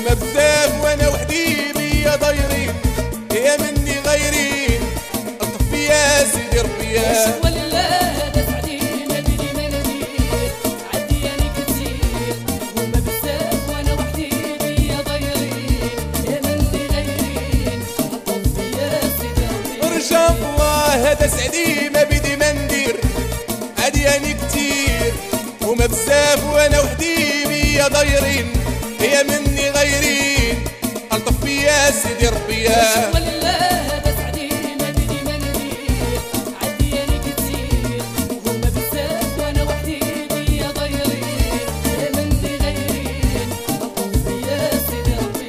هما بزاف وانا وحدي بيا ضايرين، يا مني غيرين الطف يا سيدي ربي يا شكوى لله هذا سعدي ما بيني ما ندير، عدي يعني كتير هما بزاف وانا وحدي بيا ضايرين، يا مني غيرين الطف يا سيدي ربي. رجا الله هذا سعدي ما بيدي ما ندير، عادي يعني كتير هما بزاف وانا وحدي بيا ضايرين، هي مني غيرين الطف يا سيدي ربي يا شكوى لله هذا سعدي ما بيني ما ندير، عدي يعني كتير هما بزاف وانا وحدي بيا ضايرين، يا مني غيرين الطف يا سيدي ربي.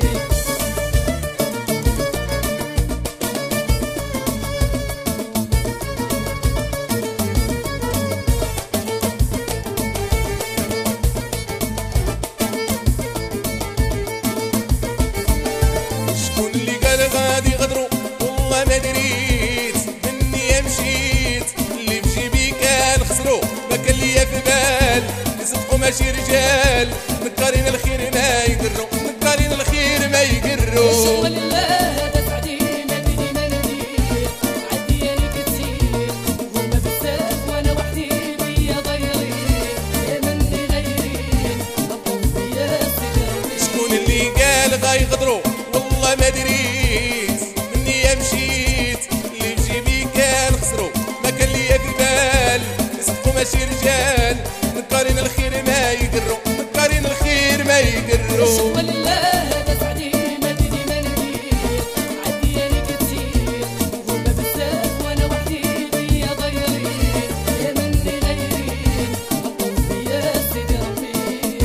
شكون اللي قال غادي غدرو والله ما دريت، مني مشيت اللي في جيبي كان خسرو، ما كان ليا في بال يصدقوا ماشي رجال، نكارين الخير ما يقرو، نكارين الخير ما يقرو. شكوى لله هذا سعدي ما بيني ما ندير، عدي يعني كتير هما بزاف وانا وحدي بيا ضايرين، يا مني غيرين الطف يا سيدي ربي. شكون اللي قال غاي غدرو والله ما دريت، مني مشيت اللي في جيبي كان خسرو، ما كان ليا في بال يصدقوا ماشي رجال، نكارين الخير ما يقرو، نكارين الخير ما يقرو. شكوى لله هذا سعدي ما بيني ما ندير، عدي يعني كتير هما بزاف وانا وحدي بيا ضايرين، يا مني غيرين الطف يا سيدي ربي.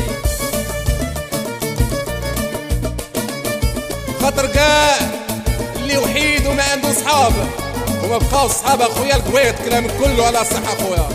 خاطر كاع اللي وحيد وما عنده صحاب، وما بقاو صحاب اخويا الكويت كلام كله على صحة اخويا.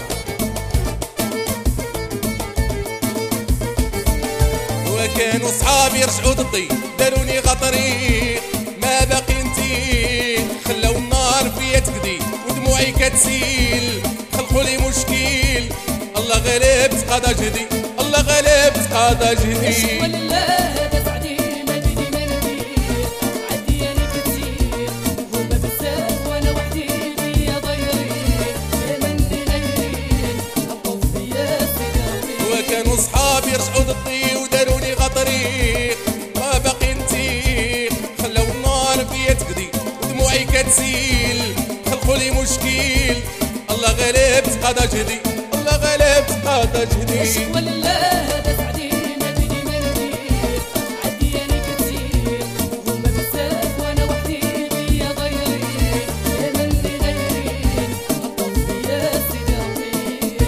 وكانوا صحابي يرجعوا ضدي داروني غطريق، ما باقي نتيل خلاو النار فيا تقدي ودموعي كتسيل، خلقوا لي مشكيل الله غالب تقاضى جهدي، الله غالب تقاضى جهدي. شكوى لله هذا سعدي ما بيني ما ندير، عدي يعني كتير هما بزاف وانا وحدي بيا ضايرين، يا مني غيرين الطف يا سيدي ربي. وكانوا صحابي يرجعوا ضدي وداروني غطريق، ما باقي نتيق خلاو النار فيا تقدي ودموعي كتسيل، خلقوا لي مشكيل الله غالب تقاضى جهدي، الله غالب تقاضى جهدي. شكوى لله هذا سعدي ما بيني ما ندير، عدي يعني كتير هما بزاف وانا وحدي بيا ضايرين، يا مني غيرين الطف يا سيدي ربي.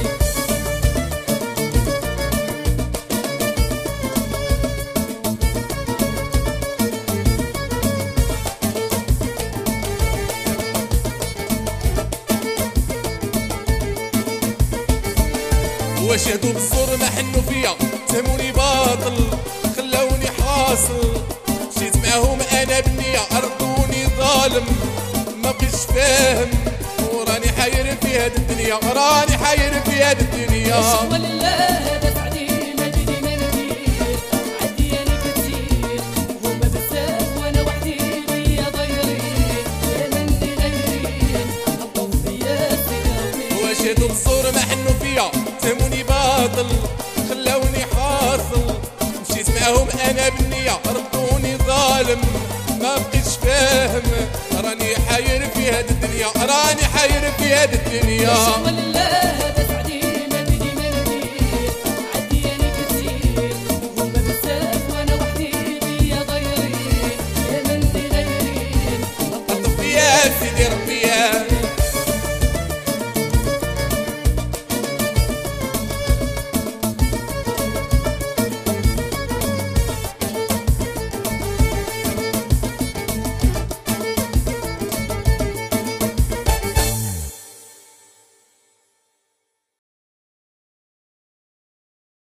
وشهدوا بالزور ما حنوا فيا، تهموني باطل خلاوني حاصل، مشيت معاهم انا بنية ردوني ظالم، ما بقيتش فاهم وراني حاير في هاد الدنيا، راني حاير في هاد الدنيا. شكوى لله هذا سعدي ما بيني ما ندير، عدي يعني كتير هما بزاف وانا وحدي بيا ضايرين، يا مني غيرين الطف يا سيدي ربي. وشهدوا بالزور ما حنوا فيا، تهموني باطل خلاوني حاصل، مشيت معاهم انا بالنية ردوني ظالم، ما بقيتش فاهم راني حاير في هاد الدنيا، راني حاير في هاد الدنيا. شكوى لله